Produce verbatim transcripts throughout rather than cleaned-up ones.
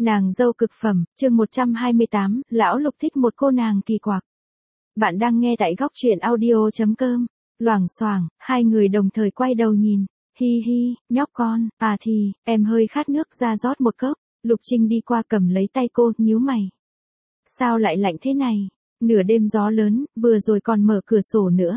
Nàng dâu cực phẩm, chương một trăm hai mươi tám, lão Lục thích một cô nàng kỳ quặc. Bạn đang nghe tại góc truyện audio.com. Loảng xoảng, hai người đồng thời quay đầu nhìn. Hi hi, nhóc con, à thì, em hơi khát nước ra rót một cốc. Lục Trinh đi qua cầm lấy tay cô, nhíu mày. Sao lại lạnh thế này? Nửa đêm gió lớn, vừa rồi còn mở cửa sổ nữa.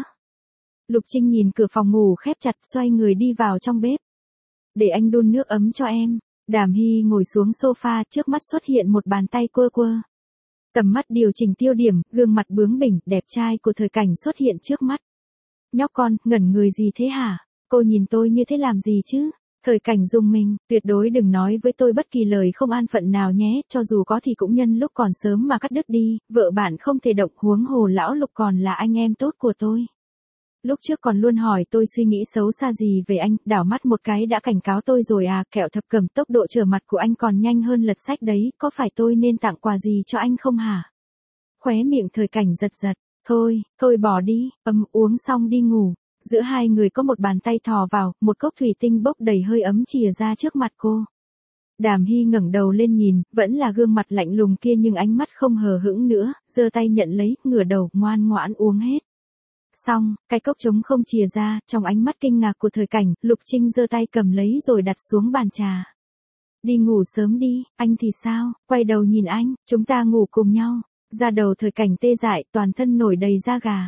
Lục Trinh nhìn cửa phòng ngủ khép chặt, xoay người đi vào trong bếp. Để anh đun nước ấm cho em. Đàm Hy ngồi xuống sofa, trước mắt xuất hiện một bàn tay quơ quơ. Tầm mắt điều chỉnh tiêu điểm, gương mặt bướng bỉnh, đẹp trai của Thời Cảnh xuất hiện trước mắt. Nhóc con, ngẩn người gì thế hả? Cô nhìn tôi như thế làm gì chứ? Thời Cảnh rùng mình, tuyệt đối đừng nói với tôi bất kỳ lời không an phận nào nhé, cho dù có thì cũng nhân lúc còn sớm mà cắt đứt đi, vợ bạn không thể động, huống hồ lão Lục còn là anh em tốt của tôi. Lúc trước còn luôn hỏi tôi suy nghĩ xấu xa gì về anh, đảo mắt một cái đã cảnh cáo tôi rồi à, kẹo thập cẩm tốc độ trở mặt của anh còn nhanh hơn lật sách đấy, có phải tôi nên tặng quà gì cho anh không hả? Khóe miệng Thời Cảnh giật giật, thôi, thôi bỏ đi, ấm uống xong đi ngủ. Giữa hai người có một bàn tay thò vào, một cốc thủy tinh bốc đầy hơi ấm chìa ra trước mặt cô. Đàm Hy ngẩng đầu lên nhìn, vẫn là gương mặt lạnh lùng kia nhưng ánh mắt không hờ hững nữa, giơ tay nhận lấy, ngửa đầu, ngoan ngoãn uống hết. Xong, cái cốc trống không chìa ra, trong ánh mắt kinh ngạc của Thời Cảnh, Lục Trinh giơ tay cầm lấy rồi đặt xuống bàn trà. Đi ngủ sớm đi, anh thì sao? Quay đầu nhìn anh, chúng ta ngủ cùng nhau. Da đầu Thời Cảnh tê dại, toàn thân nổi đầy da gà.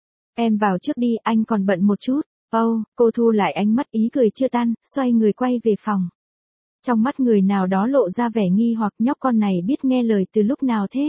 Em vào trước đi, anh còn bận một chút. Âu, oh, cô thu lại ánh mắt ý cười chưa tan, xoay người quay về phòng. Trong mắt người nào đó lộ ra vẻ nghi hoặc, nhóc con này biết nghe lời từ lúc nào thế?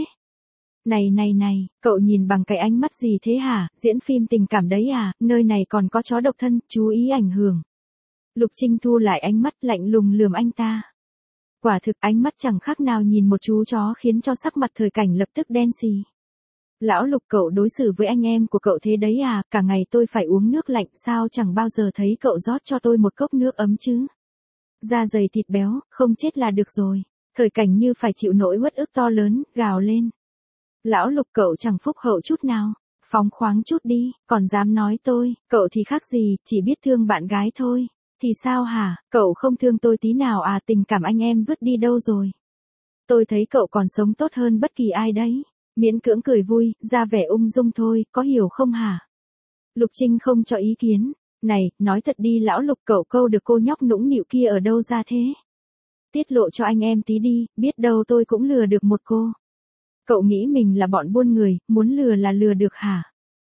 Này này này, cậu nhìn bằng cái ánh mắt gì thế hả, diễn phim tình cảm đấy à, nơi này còn có chó độc thân, chú ý ảnh hưởng. Lục Trinh thu lại ánh mắt lạnh lùng lườm anh ta. Quả thực ánh mắt chẳng khác nào nhìn một chú chó khiến cho sắc mặt Thời Cảnh lập tức đen xì. Lão Lục, cậu đối xử với anh em của cậu thế đấy à, cả ngày tôi phải uống nước lạnh, sao chẳng bao giờ thấy cậu rót cho tôi một cốc nước ấm chứ. Da dày thịt béo, không chết là được rồi. Thời Cảnh như phải chịu nỗi uất ức to lớn, gào lên. Lão Lục, cậu chẳng phúc hậu chút nào, phóng khoáng chút đi, còn dám nói tôi, cậu thì khác gì, chỉ biết thương bạn gái thôi. Thì sao hả, cậu không thương tôi tí nào à, tình cảm anh em vứt đi đâu rồi. Tôi thấy cậu còn sống tốt hơn bất kỳ ai đấy. Miễn cưỡng cười vui, ra vẻ ung dung thôi, có hiểu không hả? Lục Trinh không cho ý kiến. Này, nói thật đi lão Lục, cậu câu được cô nhóc nũng nịu kia ở đâu ra thế? Tiết lộ cho anh em tí đi, biết đâu tôi cũng lừa được một cô. Cậu nghĩ mình là bọn buôn người, muốn lừa là lừa được hả?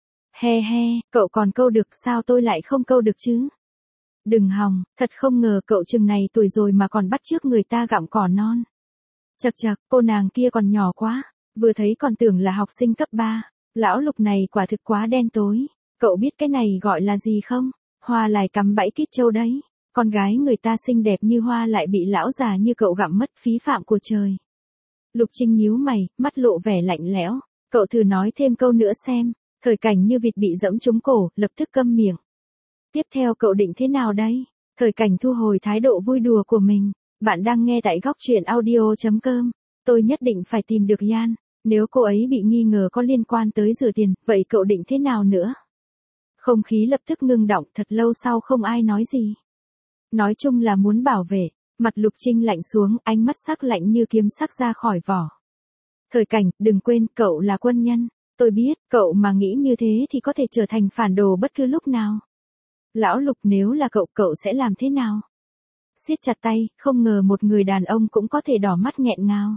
He he, cậu còn câu được, sao tôi lại không câu được chứ? Đừng hòng, thật không ngờ cậu chừng này tuổi rồi mà còn bắt chước người ta gặm cỏ non. Chậc chậc, cô nàng kia còn nhỏ quá. Vừa thấy còn tưởng là học sinh cấp ba, lão Lục này quả thực quá đen tối. Cậu biết cái này gọi là gì không? Hoa lại cắm bẫy kít châu đấy. Con gái người ta xinh đẹp như hoa lại bị lão già như cậu gặm mất, phí phạm của trời. Lục Trinh nhíu mày, mắt lộ vẻ lạnh lẽo. Cậu thử nói thêm câu nữa xem. Thời Cảnh như vịt bị dẫm trúng cổ, lập tức câm miệng. Tiếp theo cậu định thế nào đây? Thời Cảnh thu hồi thái độ vui đùa của mình. Bạn đang nghe tại góc truyện audio.com. Tôi nhất định phải tìm được Yan. Nếu cô ấy bị nghi ngờ có liên quan tới rửa tiền, vậy cậu định thế nào nữa? Không khí lập tức ngưng động, thật lâu sau không ai nói gì. Nói chung là muốn bảo vệ. Mặt Lục Trinh lạnh xuống, ánh mắt sắc lạnh như kiếm sắc ra khỏi vỏ. Thời Cảnh, đừng quên, cậu là quân nhân. Tôi biết, cậu mà nghĩ như thế thì có thể trở thành phản đồ bất cứ lúc nào. Lão Lục, nếu là cậu, cậu sẽ làm thế nào? Siết chặt tay, không ngờ một người đàn ông cũng có thể đỏ mắt nghẹn ngào.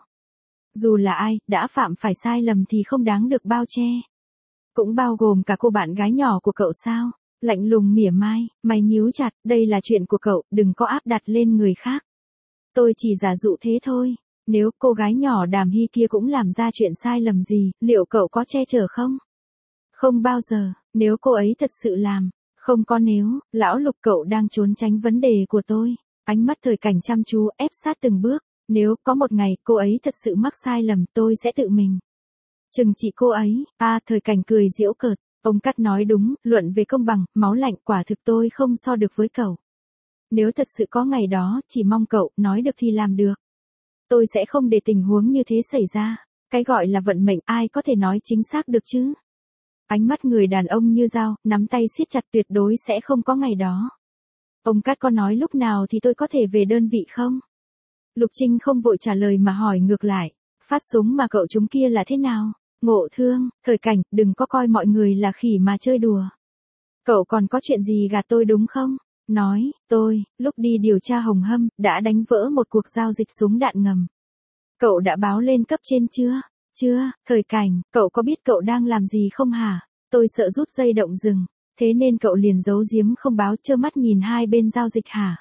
Dù là ai, đã phạm phải sai lầm thì không đáng được bao che. Cũng bao gồm cả cô bạn gái nhỏ của cậu sao? Lạnh lùng mỉa mai, mày nhíu chặt, đây là chuyện của cậu, đừng có áp đặt lên người khác. Tôi chỉ giả dụ thế thôi. Nếu cô gái nhỏ Đàm Hy kia cũng làm ra chuyện sai lầm gì, liệu cậu có che chở không? Không bao giờ, nếu cô ấy thật sự làm. Không có nếu, lão Lục, cậu đang trốn tránh vấn đề của tôi. Ánh mắt Thời Cảnh chăm chú ép sát từng bước. Nếu có một ngày cô ấy thật sự mắc sai lầm, tôi sẽ tự mình trừng trị cô ấy. À, Thời Cảnh cười giễu cợt. Ông Cắt nói đúng, luận về công bằng, máu lạnh, quả thực tôi không so được với cậu. Nếu thật sự có ngày đó, chỉ mong cậu nói được thì làm được. Tôi sẽ không để tình huống như thế xảy ra. Cái gọi là vận mệnh, ai có thể nói chính xác được chứ? Ánh mắt người đàn ông như dao, nắm tay siết chặt, tuyệt đối sẽ không có ngày đó. Ông Cắt có nói lúc nào thì tôi có thể về đơn vị không? Lục Trinh không vội trả lời mà hỏi ngược lại. Phát súng mà cậu chúng kia là thế nào? Ngộ thương, Thời Cảnh, đừng có coi mọi người là khỉ mà chơi đùa. Cậu còn có chuyện gì gạt tôi đúng không? Nói, tôi, lúc đi điều tra Hồng Hâm, đã đánh vỡ một cuộc giao dịch súng đạn ngầm. Cậu đã báo lên cấp trên chưa? Chưa, Thời Cảnh, cậu có biết cậu đang làm gì không hả? Tôi sợ rút dây động rừng, thế nên cậu liền giấu giếm không báo, trơ mắt nhìn hai bên giao dịch hả?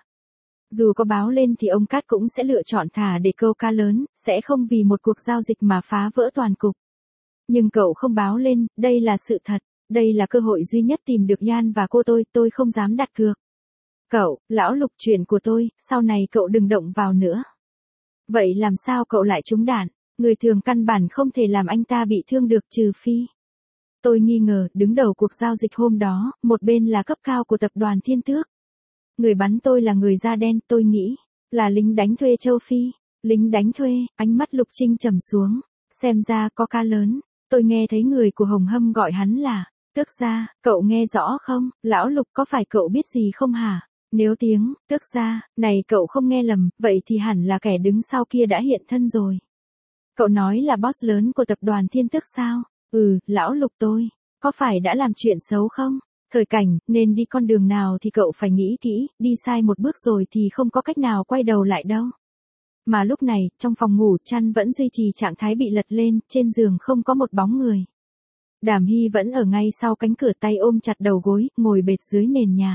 Dù có báo lên thì ông Cát cũng sẽ lựa chọn thả để câu cá lớn, sẽ không vì một cuộc giao dịch mà phá vỡ toàn cục. Nhưng cậu không báo lên, đây là sự thật, đây là cơ hội duy nhất tìm được Yan và cô tôi, tôi không dám đặt cược. Cậu, lão Lục, chuyện của tôi, sau này cậu đừng động vào nữa. Vậy làm sao cậu lại trúng đạn? Người thường căn bản không thể làm anh ta bị thương được trừ phi. Tôi nghi ngờ, đứng đầu cuộc giao dịch hôm đó, một bên là cấp cao của tập đoàn Thiên Tước. Người bắn tôi là người da đen, tôi nghĩ, là lính đánh thuê châu Phi. Lính đánh thuê, ánh mắt Lục Trinh trầm xuống, xem ra có cá lớn. Tôi nghe thấy người của Hồng Hâm gọi hắn là Tước gia, cậu nghe rõ không? Lão Lục, có phải cậu biết gì không hả? Nếu tiếng Tước gia này cậu không nghe lầm, vậy thì hẳn là kẻ đứng sau kia đã hiện thân rồi. Cậu nói là boss lớn của tập đoàn Thiên Tước sao? Ừ, lão Lục, tôi có phải đã làm chuyện xấu không? Thời Cảnh, nên đi con đường nào thì cậu phải nghĩ kỹ, đi sai một bước rồi thì không có cách nào quay đầu lại đâu. Mà lúc này, trong phòng ngủ, chăn vẫn duy trì trạng thái bị lật lên, trên giường không có một bóng người. Đàm Hy vẫn ở ngay sau cánh cửa, tay ôm chặt đầu gối, ngồi bệt dưới nền nhà.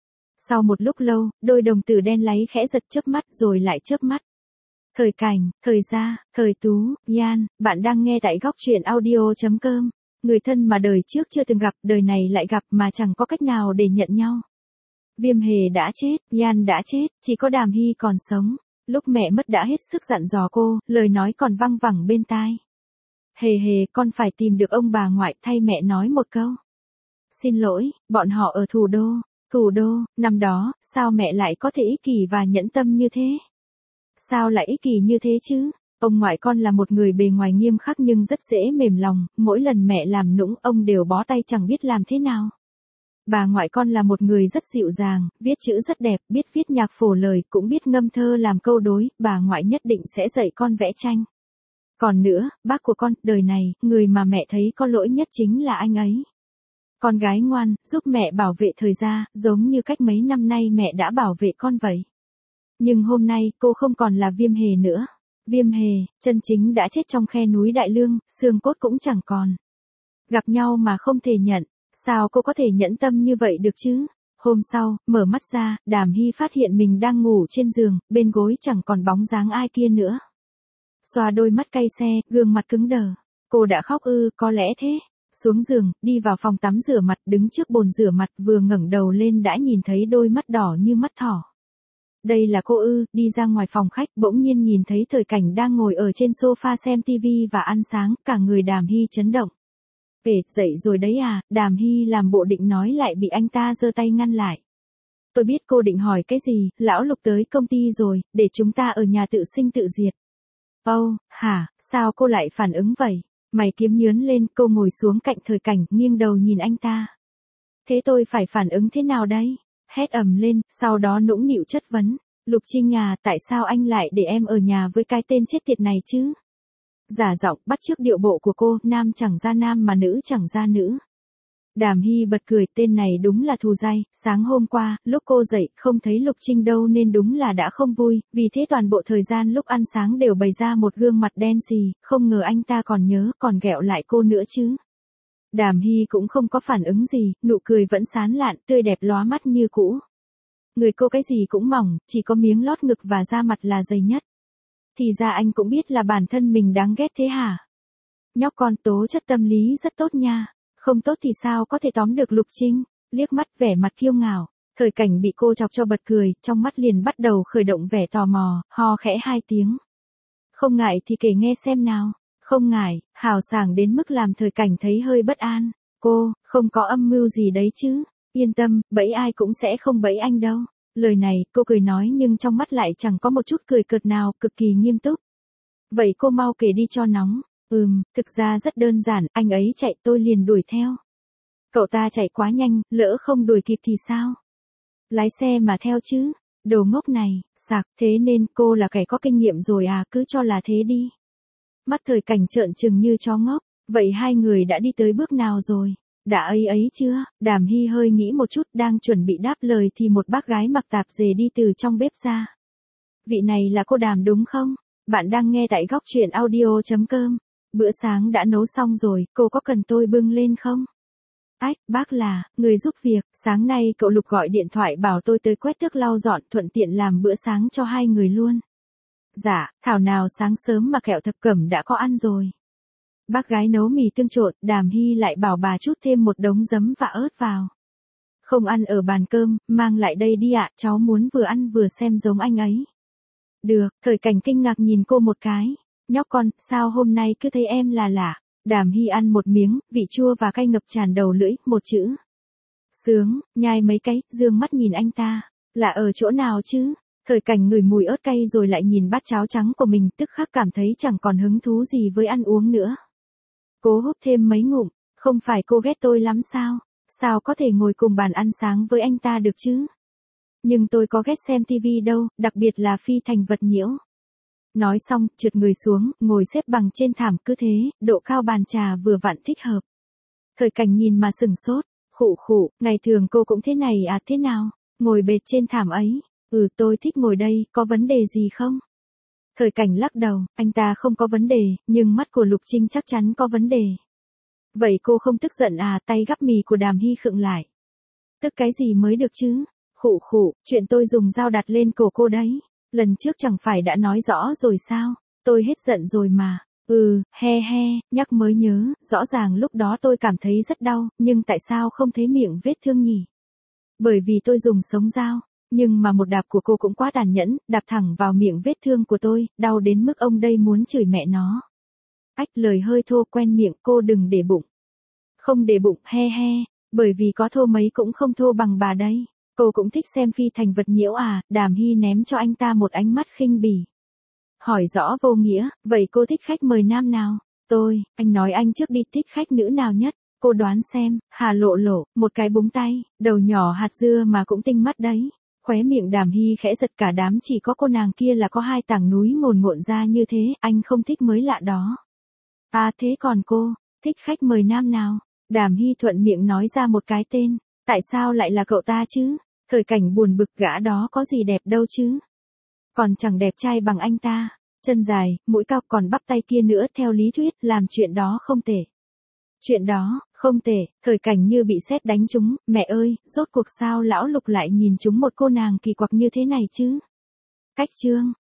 Sau một lúc lâu, đôi đồng tử đen láy khẽ giật chớp mắt rồi lại chớp mắt. Thời Cảnh, Thời Gia, Thời Tú, Yan, bạn đang nghe tại góc truyện audio.com. Người thân mà đời trước chưa từng gặp, đời này lại gặp mà chẳng có cách nào để nhận nhau. Viêm Hề đã chết, Yan đã chết, chỉ có Đàm Hy còn sống. Lúc mẹ mất đã hết sức dặn dò cô, lời nói còn văng vẳng bên tai. Hề hề, con phải tìm được ông bà ngoại, thay mẹ nói một câu. Xin lỗi, bọn họ ở thủ đô. Thủ đô, năm đó, sao mẹ lại có thể ích kỷ và nhẫn tâm như thế? Sao lại ích kỷ như thế chứ? Ông ngoại con là một người bề ngoài nghiêm khắc nhưng rất dễ mềm lòng, mỗi lần mẹ làm nũng ông đều bó tay chẳng biết làm thế nào. Bà ngoại con là một người rất dịu dàng, viết chữ rất đẹp, biết viết nhạc phổ lời, cũng biết ngâm thơ làm câu đối, bà ngoại nhất định sẽ dạy con vẽ tranh. Còn nữa, bác của con, đời này, người mà mẹ thấy có lỗi nhất chính là anh ấy. Con gái ngoan, giúp mẹ bảo vệ Thời Gia, giống như cách mấy năm nay mẹ đã bảo vệ con vậy. Nhưng hôm nay, cô không còn là Viêm Hề nữa. Viêm Hề, chân chính đã chết trong khe núi Đại Lương, xương cốt cũng chẳng còn. Gặp nhau mà không thể nhận, sao cô có thể nhẫn tâm như vậy được chứ? Hôm sau, mở mắt ra, Đàm Hy phát hiện mình đang ngủ trên giường, bên gối chẳng còn bóng dáng ai kia nữa. Xoa đôi mắt cay xe, gương mặt cứng đờ. Cô đã khóc ư? Có lẽ thế. Xuống giường, đi vào phòng tắm rửa mặt, đứng trước bồn rửa mặt, vừa ngẩng đầu lên đã nhìn thấy đôi mắt đỏ như mắt thỏ. Đây là cô ư? Đi ra ngoài phòng khách, bỗng nhiên nhìn thấy Thời Cảnh đang ngồi ở trên sofa xem tivi và ăn sáng, cả người Đàm Hy chấn động. Ê, dậy rồi đấy à? Đàm Hy làm bộ định nói lại bị anh ta giơ tay ngăn lại. Tôi biết cô định hỏi cái gì, lão Lục tới công ty rồi, để chúng ta ở nhà tự sinh tự diệt. Âu, oh, hả, sao cô lại phản ứng vậy? Mày kiếm nhướn lên, cô ngồi xuống cạnh Thời Cảnh, nghiêng đầu nhìn anh ta. Thế tôi phải phản ứng thế nào đây? Hét ầm lên, sau đó nũng nịu chất vấn. Lục Trinh à, tại sao anh lại để em ở nhà với cái tên chết tiệt này chứ? Giả giọng, bắt chước điệu bộ của cô, nam chẳng ra nam mà nữ chẳng ra nữ. Đàm Hy bật cười, tên này đúng là thù dai, sáng hôm qua, lúc cô dậy, không thấy Lục Trinh đâu nên đúng là đã không vui, vì thế toàn bộ thời gian lúc ăn sáng đều bày ra một gương mặt đen xì, không ngờ anh ta còn nhớ, còn ghẹo lại cô nữa chứ. Đàm Hy cũng không có phản ứng gì, nụ cười vẫn sán lạn, tươi đẹp lóa mắt như cũ. Người cô cái gì cũng mỏng, chỉ có miếng lót ngực và da mặt là dày nhất. Thì ra anh cũng biết là bản thân mình đáng ghét thế hả? Nhóc con, tố chất tâm lý rất tốt nha. Không tốt thì sao có thể tóm được Lục Trinh? Liếc mắt vẻ mặt kiêu ngạo. Thời Cảnh bị cô chọc cho bật cười, trong mắt liền bắt đầu khởi động vẻ tò mò, ho khẽ hai tiếng. Không ngại thì kể nghe xem nào. Không ngại, hào sảng đến mức làm Thời Cảnh thấy hơi bất an. Cô, không có âm mưu gì đấy chứ? Yên tâm, bẫy ai cũng sẽ không bẫy anh đâu. Lời này, cô cười nói nhưng trong mắt lại chẳng có một chút cười cợt nào, cực kỳ nghiêm túc. Vậy cô mau kể đi cho nóng. Ừm, thực ra rất đơn giản, anh ấy chạy tôi liền đuổi theo. Cậu ta chạy quá nhanh, lỡ không đuổi kịp thì sao? Lái xe mà theo chứ. Đồ ngốc này, sạc, thế nên cô là kẻ có kinh nghiệm rồi à, cứ cho là thế đi. Mắt Thời Cảnh trợn trừng như chó ngốc, vậy hai người đã đi tới bước nào rồi? Đã ấy ấy chưa? Đàm Hy hơi nghĩ một chút, đang chuẩn bị đáp lời thì một bác gái mặc tạp dề đi từ trong bếp ra. Vị này là cô Đàm đúng không? Bạn đang nghe tại góc truyện audio.com. Bữa sáng đã nấu xong rồi, cô có cần tôi bưng lên không? Ách, bác là, người giúp việc, sáng nay cậu Lục gọi điện thoại bảo tôi tới quét tước lau dọn thuận tiện làm bữa sáng cho hai người luôn. Dạ, thảo nào sáng sớm mà kẹo thập cẩm đã có ăn rồi. Bác gái nấu mì tương trộn, Đàm Hy lại bảo bà chút thêm một đống giấm và ớt vào. Không ăn ở bàn cơm, mang lại đây đi ạ, cháu muốn vừa ăn vừa xem giống anh ấy. Được, Thời Cảnh kinh ngạc nhìn cô một cái. Nhóc con, sao hôm nay cứ thấy em là lạ? Đàm Hy ăn một miếng, vị chua và cay ngập tràn đầu lưỡi, một chữ. Sướng, nhai mấy cái, dương mắt nhìn anh ta. Là ở chỗ nào chứ? Thời Cảnh ngửi mùi ớt cay rồi lại nhìn bát cháo trắng của mình, tức khắc cảm thấy chẳng còn hứng thú gì với ăn uống nữa. Cố húp thêm mấy ngụm, không phải cô ghét tôi lắm sao? Sao có thể ngồi cùng bàn ăn sáng với anh ta được chứ? Nhưng tôi có ghét xem tivi đâu, đặc biệt là Phi Thành Vật Nhiễu. Nói xong, trượt người xuống, ngồi xếp bằng trên thảm, cứ thế, độ cao bàn trà vừa vặn thích hợp. Thời Cảnh nhìn mà sừng sốt, khụ khụ, ngày thường cô cũng thế này à, thế nào? Ngồi bệt trên thảm ấy. Ừ, tôi thích ngồi đây, có vấn đề gì không? Thời Cảnh lắc đầu, anh ta không có vấn đề, nhưng mắt của Lục Trinh chắc chắn có vấn đề. Vậy cô không tức giận à? Tay gắp mì của Đàm Hy khựng lại. Tức cái gì mới được chứ? Khụ khụ, chuyện tôi dùng dao đặt lên cổ cô đấy. Lần trước chẳng phải đã nói rõ rồi sao? Tôi hết giận rồi mà. Ừ, he he, nhắc mới nhớ, rõ ràng lúc đó tôi cảm thấy rất đau, nhưng tại sao không thấy miệng vết thương nhỉ? Bởi vì tôi dùng sống dao, nhưng mà một đạp của cô cũng quá tàn nhẫn, đạp thẳng vào miệng vết thương của tôi, đau đến mức ông đây muốn chửi mẹ nó. Ách, lời hơi thô quen miệng, cô đừng để bụng. Không để bụng, he he, bởi vì có thô mấy cũng không thô bằng bà đây. Cô cũng thích xem Phi Thành Vật Nhiễu à? Đàm Hy ném cho anh ta một ánh mắt khinh bỉ. Hỏi rõ vô nghĩa, vậy cô thích khách mời nam nào? Tôi, anh nói anh trước đi, thích khách nữ nào nhất? Cô đoán xem. Hà Lộ Lộ, một cái búng tay, đầu nhỏ hạt dưa mà cũng tinh mắt đấy. Khóe miệng Đàm Hy khẽ giật, cả đám chỉ có cô nàng kia là có hai tảng núi ngồn ngộn ra như thế, anh không thích mới lạ đó. À thế còn cô, thích khách mời nam nào? Đàm Hy thuận miệng nói ra một cái tên. Tại sao lại là cậu ta chứ? Thời Cảnh buồn bực, gã đó có gì đẹp đâu chứ? Còn chẳng đẹp trai bằng anh ta. Chân dài, mũi cao, còn bắp tay kia nữa, theo lý thuyết, làm chuyện đó không tệ. Chuyện đó, không tệ. Thời Cảnh như bị sét đánh trúng, mẹ ơi, rốt cuộc sao lão Lục lại nhìn trúng một cô nàng kỳ quặc như thế này chứ? Cách chương,